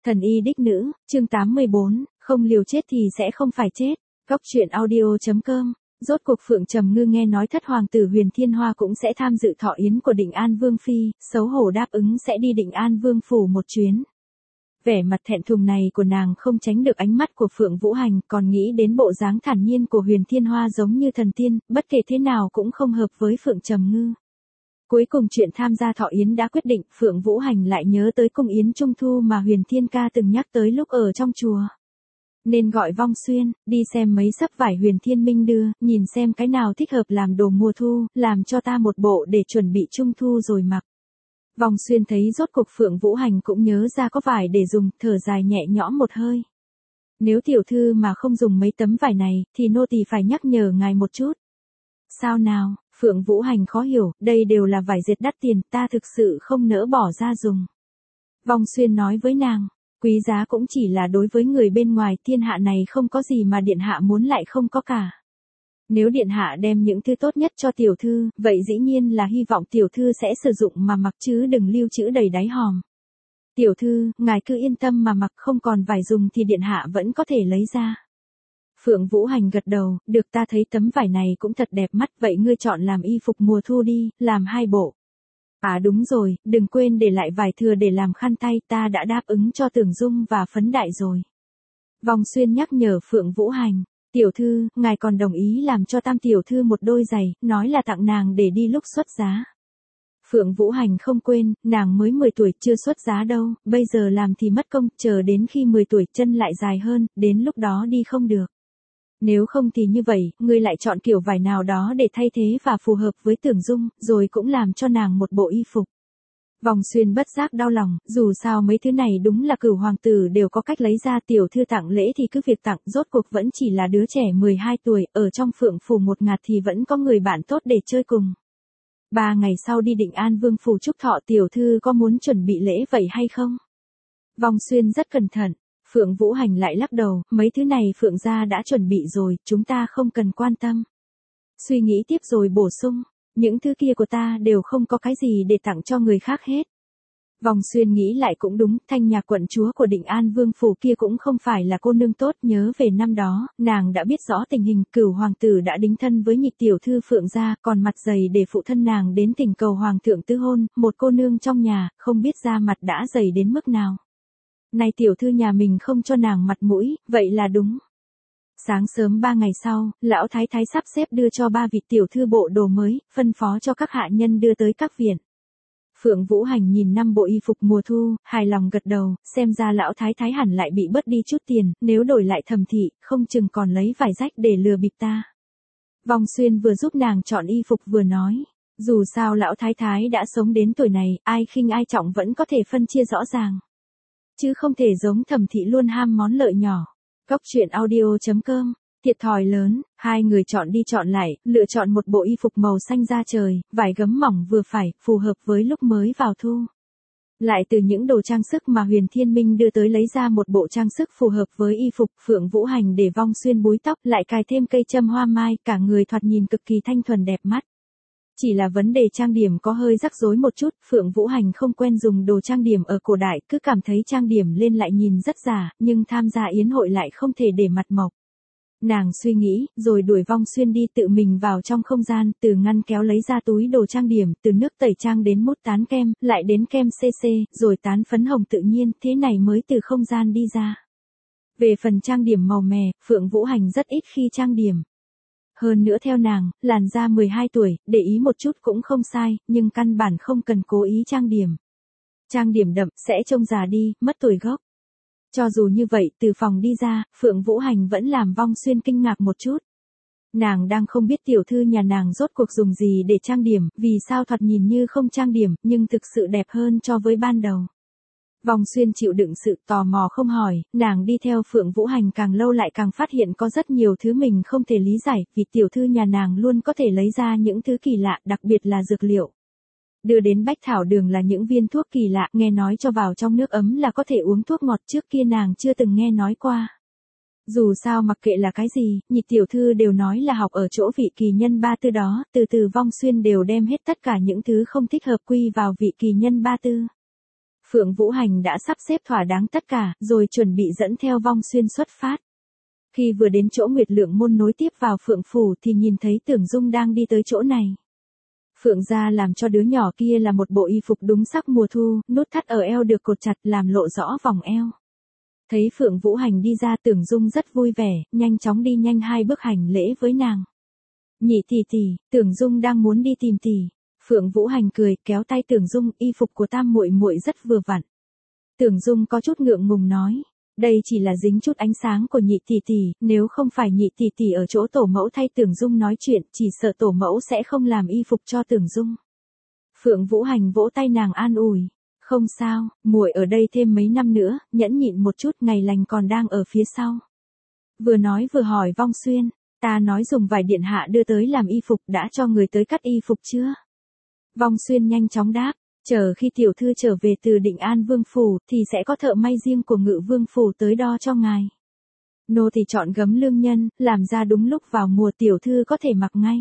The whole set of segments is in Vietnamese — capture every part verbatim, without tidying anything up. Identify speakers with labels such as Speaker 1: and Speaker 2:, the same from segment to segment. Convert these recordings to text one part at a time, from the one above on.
Speaker 1: Thần y đích nữ, chương tám mươi bốn, không liều chết thì sẽ không phải chết. Góc truyện audio chấm com. Rốt cuộc Phượng Trầm Ngư nghe nói thất hoàng tử Huyền Thiên Hoa cũng sẽ tham dự thọ yến của Định An Vương phi, xấu hổ đáp ứng sẽ đi Định An Vương phủ một chuyến. Vẻ mặt thẹn thùng này của nàng không tránh được ánh mắt của Phượng Vũ Hành, còn nghĩ đến bộ dáng thản nhiên của Huyền Thiên Hoa giống như thần tiên, bất kể thế nào cũng không hợp với Phượng Trầm Ngư. Cuối cùng chuyện tham gia thọ yến đã quyết định, Phượng Vũ Hành lại nhớ tới cung yến trung thu mà Huyền Thiên ca từng nhắc tới lúc ở trong chùa. Nên gọi Vong Xuyên, đi xem mấy sấp vải Huyền Thiên Minh đưa, nhìn xem cái nào thích hợp làm đồ mùa thu, làm cho ta một bộ để chuẩn bị trung thu rồi mặc. Vong Xuyên thấy rốt cuộc Phượng Vũ Hành cũng nhớ ra có vải để dùng, thở dài nhẹ nhõm một hơi. Nếu tiểu thư mà không dùng mấy tấm vải này, thì nô tỳ phải nhắc nhở ngài một chút. Sao nào? Phượng Vũ Hành khó hiểu, đây đều là vải dệt đắt tiền, ta thực sự không nỡ bỏ ra dùng. Vong Xuyên nói với nàng, quý giá cũng chỉ là đối với người bên ngoài, thiên hạ này không có gì mà điện hạ muốn lại không có cả. Nếu điện hạ đem những thứ tốt nhất cho tiểu thư, vậy dĩ nhiên là hy vọng tiểu thư sẽ sử dụng mà mặc chứ đừng lưu trữ đầy đáy hòm. Tiểu thư, ngài cứ yên tâm mà mặc, không còn vải dùng thì điện hạ vẫn có thể lấy ra. Phượng Vũ Hành gật đầu, được, ta thấy tấm vải này cũng thật đẹp mắt, vậy ngươi chọn làm y phục mùa thu đi, làm hai bộ. À đúng rồi, đừng quên để lại vải thừa để làm khăn tay, ta đã đáp ứng cho Tưởng Dung và Phấn Đại rồi. Vong Xuyên nhắc nhở Phượng Vũ Hành, tiểu thư, ngài còn đồng ý làm cho Tam tiểu thư một đôi giày, nói là tặng nàng để đi lúc xuất giá. Phượng Vũ Hành không quên, nàng mới mười tuổi chưa xuất giá đâu, bây giờ làm thì mất công, chờ đến khi mười tuổi chân lại dài hơn, đến lúc đó đi không được. Nếu không thì như vậy, ngươi lại chọn kiểu vải nào đó để thay thế và phù hợp với Tưởng Dung, rồi cũng làm cho nàng một bộ y phục. Vong Xuyên bất giác đau lòng, dù sao mấy thứ này đúng là cửu hoàng tử đều có cách lấy ra, tiểu thư tặng lễ thì cứ việc tặng, rốt cuộc vẫn chỉ là đứa trẻ mười hai tuổi, ở trong Phượng phủ một ngạt thì vẫn có người bạn tốt để chơi cùng. Ba ngày sau đi Định An Vương phủ chúc thọ, tiểu thư có muốn chuẩn bị lễ vậy hay không? Vong Xuyên rất cẩn thận. Phượng Vũ Hành lại lắc đầu, mấy thứ này Phượng gia đã chuẩn bị rồi, chúng ta không cần quan tâm. Suy nghĩ tiếp rồi bổ sung, những thứ kia của ta đều không có cái gì để tặng cho người khác hết. Vong Xuyên nghĩ lại cũng đúng, Thanh Nhạc quận chúa của Định An Vương phủ kia cũng không phải là cô nương tốt, nhớ về năm đó, nàng đã biết rõ tình hình, cửu hoàng tử đã đính thân với nhị tiểu thư Phượng gia, còn mặt dày để phụ thân nàng đến thỉnh cầu hoàng thượng tứ hôn, một cô nương trong nhà, không biết da mặt đã dày đến mức nào. Này tiểu thư nhà mình không cho nàng mặt mũi, vậy là đúng. Sáng sớm ba ngày sau, lão thái thái sắp xếp đưa cho ba vị tiểu thư bộ đồ mới, phân phó cho các hạ nhân đưa tới các viện. Phượng Vũ Hành nhìn năm bộ y phục mùa thu, hài lòng gật đầu, xem ra lão thái thái hẳn lại bị bớt đi chút tiền, nếu đổi lại Thẩm thị, không chừng còn lấy vải rách để lừa bịp ta. Vong Xuyên vừa giúp nàng chọn y phục vừa nói, dù sao lão thái thái đã sống đến tuổi này, ai khinh ai trọng vẫn có thể phân chia rõ ràng. Chứ không thể giống Thẩm thị luôn ham món lợi nhỏ. Góc truyện audio chấm com. Thiệt thòi lớn, hai người chọn đi chọn lại, lựa chọn một bộ y phục màu xanh da trời, vải gấm mỏng vừa phải, phù hợp với lúc mới vào thu. Lại từ những đồ trang sức mà Huyền Thiên Minh đưa tới lấy ra một bộ trang sức phù hợp với y phục, Phượng Vũ Hành để Vong Xuyên búi tóc, lại cài thêm cây châm hoa mai, cả người thoạt nhìn cực kỳ thanh thuần đẹp mắt. Chỉ là vấn đề trang điểm có hơi rắc rối một chút, Phượng Vũ Hành không quen dùng đồ trang điểm ở cổ đại, cứ cảm thấy trang điểm lên lại nhìn rất giả, nhưng tham gia yến hội lại không thể để mặt mộc. Nàng suy nghĩ, rồi đuổi Vong Xuyên đi, tự mình vào trong không gian, từ ngăn kéo lấy ra túi đồ trang điểm, từ nước tẩy trang đến mút tán kem, lại đến kem xê xê, rồi tán phấn hồng tự nhiên, thế này mới từ không gian đi ra. Về phần trang điểm màu mè, Phượng Vũ Hành rất ít khi trang điểm. Hơn nữa theo nàng, làn da mười hai tuổi, để ý một chút cũng không sai, nhưng căn bản không cần cố ý trang điểm. Trang điểm đậm, sẽ trông già đi, mất tuổi gốc. Cho dù như vậy, từ phòng đi ra, Phượng Vũ Hành vẫn làm Vong Xuyên kinh ngạc một chút. Nàng đang không biết tiểu thư nhà nàng rốt cuộc dùng gì để trang điểm, vì sao thoạt nhìn như không trang điểm, nhưng thực sự đẹp hơn cho với ban đầu. Vong Xuyên chịu đựng sự tò mò không hỏi, nàng đi theo Phượng Vũ Hành càng lâu lại càng phát hiện có rất nhiều thứ mình không thể lý giải, vì tiểu thư nhà nàng luôn có thể lấy ra những thứ kỳ lạ, đặc biệt là dược liệu. Đưa đến bách thảo đường là những viên thuốc kỳ lạ, nghe nói cho vào trong nước ấm là có thể uống thuốc ngọt, trước kia nàng chưa từng nghe nói qua. Dù sao mặc kệ là cái gì, nhị tiểu thư đều nói là học ở chỗ vị kỳ nhân ba tư đó, từ từ Vong Xuyên đều đem hết tất cả những thứ không thích hợp quy vào vị kỳ nhân ba tư. Phượng Vũ Hành đã sắp xếp thỏa đáng tất cả, rồi chuẩn bị dẫn theo Vong Xuyên xuất phát. Khi vừa đến chỗ Nguyệt Lượng môn nối tiếp vào Phượng phủ thì nhìn thấy Tưởng Dung đang đi tới chỗ này. Phượng gia làm cho đứa nhỏ kia là một bộ y phục đúng sắc mùa thu, nút thắt ở eo được cột chặt làm lộ rõ vòng eo. Thấy Phượng Vũ Hành đi ra, Tưởng Dung rất vui vẻ, nhanh chóng đi nhanh hai bước hành lễ với nàng. Nhị tỷ tỷ, Tưởng Dung đang muốn đi tìm tỷ. Phượng Vũ Hành cười, kéo tay Tưởng Dung, y phục của tam muội muội rất vừa vặn. Tưởng Dung có chút ngượng ngùng nói, đây chỉ là dính chút ánh sáng của nhị tỷ tỷ, nếu không phải nhị tỷ tỷ ở chỗ tổ mẫu thay Tưởng Dung nói chuyện, chỉ sợ tổ mẫu sẽ không làm y phục cho Tưởng Dung. Phượng Vũ Hành vỗ tay nàng an ủi, không sao, muội ở đây thêm mấy năm nữa, nhẫn nhịn một chút, ngày lành còn đang ở phía sau. Vừa nói vừa hỏi Vong Xuyên, ta nói dùng vải điện hạ đưa tới làm y phục, đã cho người tới cắt y phục chưa? Vong Xuyên nhanh chóng đáp, chờ khi tiểu thư trở về từ Định An Vương phủ thì sẽ có thợ may riêng của Ngự Vương phủ tới đo cho ngài. Nô thì chọn gấm lương nhân, làm ra đúng lúc vào mùa, tiểu thư có thể mặc ngay.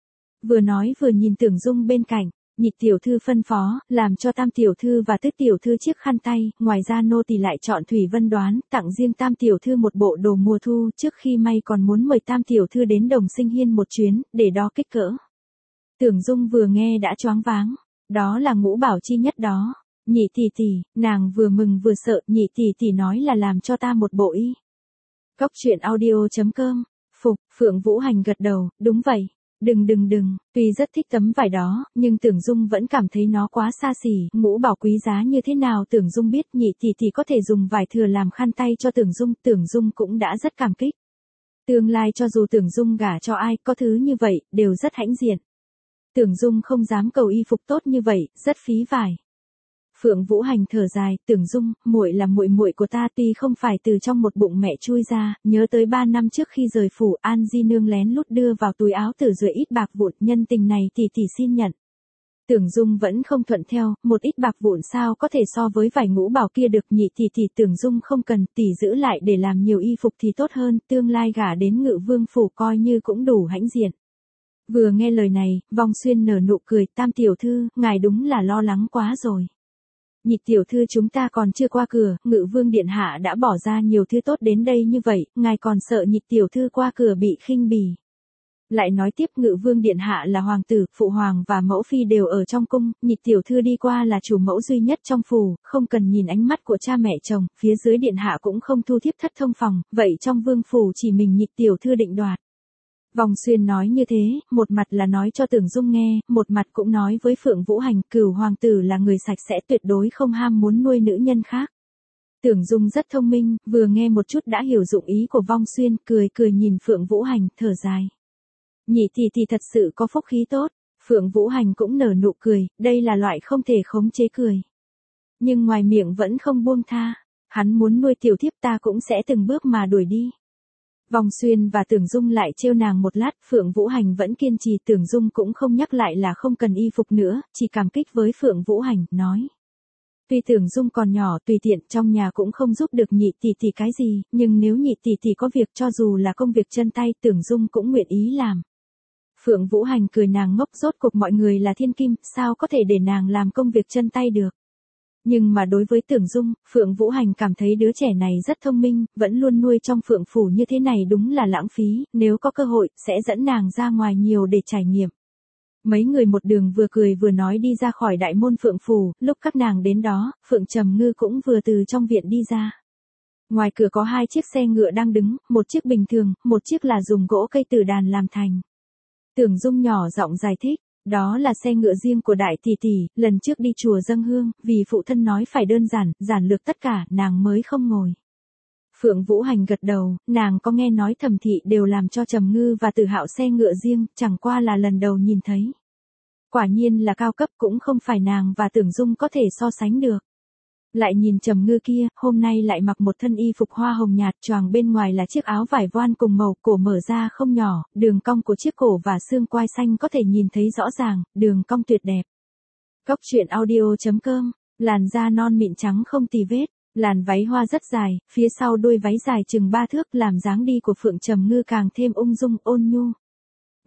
Speaker 1: Vừa nói vừa nhìn Tưởng Dung bên cạnh, nhị tiểu thư phân phó, làm cho tam tiểu thư và tứ tiểu thư chiếc khăn tay, ngoài ra nô tỳ lại chọn Thủy Vân Đoán, tặng riêng tam tiểu thư một bộ đồ mùa thu, trước khi may còn muốn mời tam tiểu thư đến Đồng Sinh Hiên một chuyến, để đo kích cỡ. Tưởng Dung vừa nghe đã choáng váng, đó là ngũ bảo chi nhất đó. Nhị tỷ tỷ, nàng vừa mừng vừa sợ, nhị tỷ tỷ nói là làm cho ta một bộ y. Cóc truyện audio chấm com, phục, Phượng Vũ Hành gật đầu, đúng vậy. Đừng đừng đừng, tuy rất thích tấm vải đó, nhưng Tưởng Dung vẫn cảm thấy nó quá xa xỉ, ngũ bảo quý giá như thế nào Tưởng Dung biết, nhị tỷ tỷ có thể dùng vải thừa làm khăn tay cho Tưởng Dung, Tưởng Dung cũng đã rất cảm kích. Tương lai cho dù Tưởng Dung gả cho ai, có thứ như vậy, đều rất hãnh diện. Tưởng Dung không dám cầu y phục tốt như vậy, rất phí vải. Phượng Vũ Hành thở dài, Tưởng Dung, muội là muội muội của ta, tuy không phải từ trong một bụng mẹ chui ra, nhớ tới ba năm trước khi rời phủ, An Di nương lén lút đưa vào túi áo tử rưỡi ít bạc vụn, nhân tình này tỷ tỷ xin nhận. Tưởng Dung vẫn không thuận theo, một ít bạc vụn sao có thể so với vải ngũ bảo kia được, nhị tỷ tỷ Tưởng Dung không cần, tỷ giữ lại để làm nhiều y phục thì tốt hơn, tương lai gả đến Ngự Vương phủ coi như cũng đủ hãnh diện. Vừa nghe lời này, Vong Xuyên nở nụ cười, tam tiểu thư, ngài đúng là lo lắng quá rồi. Nhị tiểu thư chúng ta còn chưa qua cửa, Ngự Vương điện hạ đã bỏ ra nhiều thứ tốt đến đây như vậy, ngài còn sợ nhị tiểu thư qua cửa bị khinh bỉ. Lại nói tiếp, Ngự Vương điện hạ là hoàng tử, phụ hoàng và mẫu phi đều ở trong cung, nhị tiểu thư đi qua là chủ mẫu duy nhất trong phủ, không cần nhìn ánh mắt của cha mẹ chồng, phía dưới điện hạ cũng không thu thiếp thất thông phòng, vậy trong vương phủ chỉ mình nhị tiểu thư định đoạt. Vong Xuyên nói như thế, một mặt là nói cho Tưởng Dung nghe, một mặt cũng nói với Phượng Vũ Hành, Cửu hoàng tử là người sạch sẽ tuyệt đối không ham muốn nuôi nữ nhân khác. Tưởng Dung rất thông minh, vừa nghe một chút đã hiểu dụng ý của Vong Xuyên, cười cười nhìn Phượng Vũ Hành, thở dài. Nhị tỷ tỷ thật sự có phúc khí tốt. Phượng Vũ Hành cũng nở nụ cười, đây là loại không thể khống chế cười. Nhưng ngoài miệng vẫn không buông tha, hắn muốn nuôi tiểu thiếp ta cũng sẽ từng bước mà đuổi đi. Vong Xuyên và Tưởng Dung lại trêu nàng một lát, Phượng Vũ Hành vẫn kiên trì, Tưởng Dung cũng không nhắc lại là không cần y phục nữa, chỉ cảm kích với Phượng Vũ Hành, nói. Tuy Tưởng Dung còn nhỏ, tùy tiện, trong nhà cũng không giúp được nhị tỷ tỷ cái gì, nhưng nếu nhị tỷ tỷ có việc cho dù là công việc chân tay, Tưởng Dung cũng nguyện ý làm. Phượng Vũ Hành cười nàng ngốc, rốt cuộc mọi người là thiên kim, sao có thể để nàng làm công việc chân tay được. Nhưng mà đối với Tưởng Dung, Phượng Vũ Hành cảm thấy đứa trẻ này rất thông minh, vẫn luôn nuôi trong Phượng phủ như thế này đúng là lãng phí, nếu có cơ hội, sẽ dẫn nàng ra ngoài nhiều để trải nghiệm. Mấy người một đường vừa cười vừa nói đi ra khỏi đại môn Phượng phủ, lúc các nàng đến đó, Phượng Trầm Ngư cũng vừa từ trong viện đi ra. Ngoài cửa có hai chiếc xe ngựa đang đứng, một chiếc bình thường, một chiếc là dùng gỗ cây tử đàn làm thành. Tưởng Dung nhỏ giọng giải thích. Đó là xe ngựa riêng của đại tỷ tỷ, lần trước đi chùa dâng hương, vì phụ thân nói phải đơn giản, giản lược tất cả, nàng mới không ngồi. Phượng Vũ Hành gật đầu, nàng có nghe nói Thẩm thị đều làm cho Trầm Ngư và Tử Hạo xe ngựa riêng, chẳng qua là lần đầu nhìn thấy. Quả nhiên là cao cấp, cũng không phải nàng và Tưởng Dung có thể so sánh được. Lại nhìn Trầm Ngư kia, hôm nay lại mặc một thân y phục hoa hồng nhạt, choàng bên ngoài là chiếc áo vải voan cùng màu, cổ mở ra không nhỏ, đường cong của chiếc cổ và xương quai xanh có thể nhìn thấy rõ ràng, đường cong tuyệt đẹp. Cóc truyện audio chấm com, làn da non mịn trắng không tì vết, làn váy hoa rất dài, phía sau đuôi váy dài chừng ba thước làm dáng đi của Phượng Trầm Ngư càng thêm ung dung ôn nhu.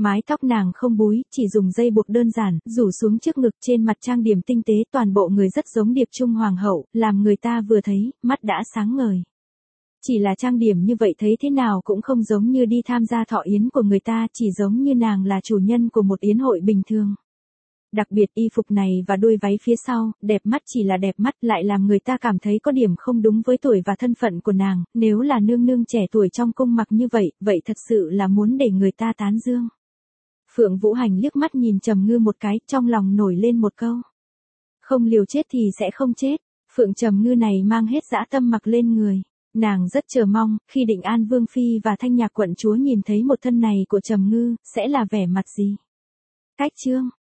Speaker 1: Mái tóc nàng không búi, chỉ dùng dây buộc đơn giản, rủ xuống trước ngực, trên mặt trang điểm tinh tế, toàn bộ người rất giống điệp trung hoàng hậu, làm người ta vừa thấy, mắt đã sáng ngời. Chỉ là trang điểm như vậy thấy thế nào cũng không giống như đi tham gia thọ yến của người ta, chỉ giống như nàng là chủ nhân của một yến hội bình thường. Đặc biệt y phục này và đôi váy phía sau, đẹp mắt chỉ là đẹp mắt, lại làm người ta cảm thấy có điểm không đúng với tuổi và thân phận của nàng, nếu là nương nương trẻ tuổi trong cung mặc như vậy, vậy thật sự là muốn để người ta tán dương. Phượng Vũ Hành liếc mắt nhìn Trầm Ngư một cái, trong lòng nổi lên một câu. Không liều chết thì sẽ không chết. Phượng Trầm Ngư này mang hết dã tâm mặc lên người. Nàng rất chờ mong, khi Định An Vương Phi và Thanh Nhạc quận chúa nhìn thấy một thân này của Trầm Ngư, sẽ là vẻ mặt gì. Cách chương